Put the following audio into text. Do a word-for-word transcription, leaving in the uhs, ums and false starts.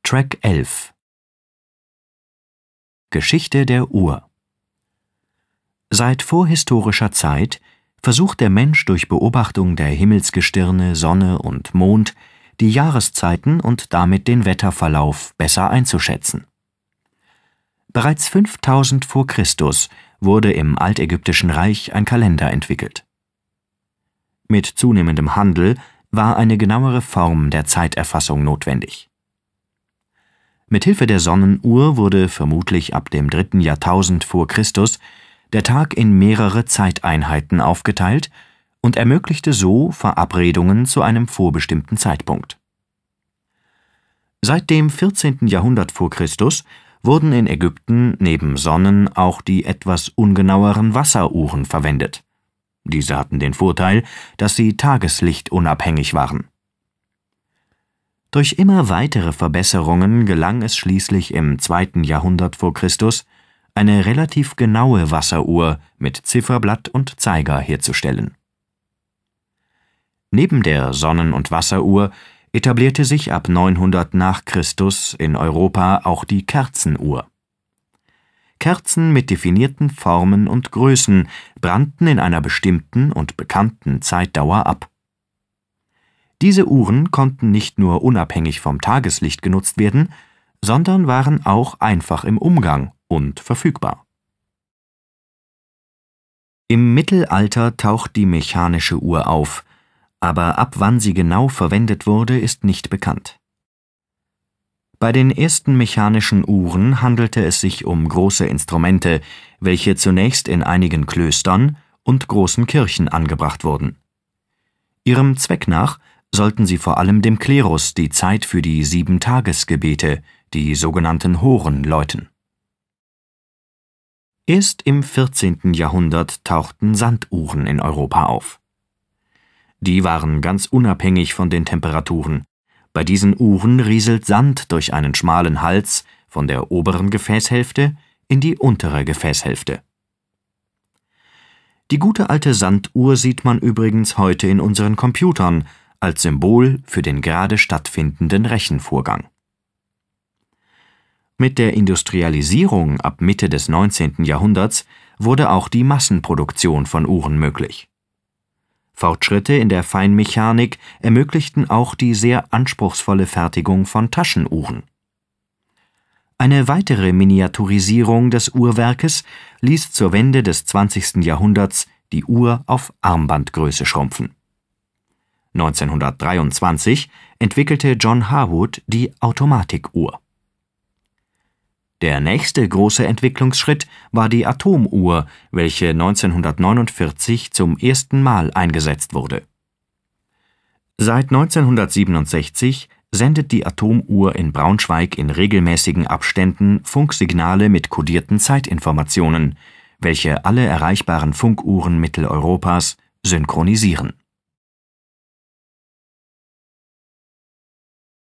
Track elf Geschichte der Uhr. Seit vorhistorischer Zeit versucht der Mensch durch Beobachtung der Himmelsgestirne, Sonne und Mond die Jahreszeiten und damit den Wetterverlauf besser einzuschätzen. Bereits fünftausend vor Christus wurde im altägyptischen Reich ein Kalender entwickelt. Mit zunehmendem Handel war eine genauere Form der Zeiterfassung notwendig. Mithilfe der Sonnenuhr wurde vermutlich ab dem dritten Jahrtausend vor Christus der Tag in mehrere Zeiteinheiten aufgeteilt und ermöglichte so Verabredungen zu einem vorbestimmten Zeitpunkt. Seit dem vierzehnten Jahrhundert vor Christus wurden in Ägypten neben Sonnen auch die etwas ungenaueren Wasseruhren verwendet. Diese hatten den Vorteil, dass sie tageslichtunabhängig waren. Durch immer weitere Verbesserungen gelang es schließlich im zweiten Jahrhundert vor Christus, eine relativ genaue Wasseruhr mit Zifferblatt und Zeiger herzustellen. Neben der Sonnen- und Wasseruhr etablierte sich ab neunhundert nach Christus in Europa auch die Kerzenuhr. Kerzen mit definierten Formen und Größen brannten in einer bestimmten und bekannten Zeitdauer ab. Diese Uhren konnten nicht nur unabhängig vom Tageslicht genutzt werden, sondern waren auch einfach im Umgang und verfügbar. Im Mittelalter taucht die mechanische Uhr auf, aber ab wann sie genau verwendet wurde, ist nicht bekannt. Bei den ersten mechanischen Uhren handelte es sich um große Instrumente, welche zunächst in einigen Klöstern und großen Kirchen angebracht wurden. Ihrem Zweck nach sollten sie vor allem dem Klerus die Zeit für die Sieben-Tages-Gebete, die sogenannten Horen, läuten. Erst im vierzehnten Jahrhundert tauchten Sanduhren in Europa auf. Die waren ganz unabhängig von den Temperaturen. Bei diesen Uhren rieselt Sand durch einen schmalen Hals von der oberen Gefäßhälfte in die untere Gefäßhälfte. Die gute alte Sanduhr sieht man übrigens heute in unseren Computern als Symbol für den gerade stattfindenden Rechenvorgang. Mit der Industrialisierung ab Mitte des neunzehnten Jahrhunderts wurde auch die Massenproduktion von Uhren möglich. Fortschritte in der Feinmechanik ermöglichten auch die sehr anspruchsvolle Fertigung von Taschenuhren. Eine weitere Miniaturisierung des Uhrwerkes ließ zur Wende des zwanzigsten Jahrhunderts die Uhr auf Armbandgröße schrumpfen. neunzehnhundertdreiundzwanzig entwickelte John Harwood die Automatikuhr. Der nächste große Entwicklungsschritt war die Atomuhr, welche neunzehnhundertneunundvierzig zum ersten Mal eingesetzt wurde. Seit neunzehnhundertsiebenundsechzig sendet die Atomuhr in Braunschweig in regelmäßigen Abständen Funksignale mit kodierten Zeitinformationen, welche alle erreichbaren Funkuhren Mitteleuropas synchronisieren.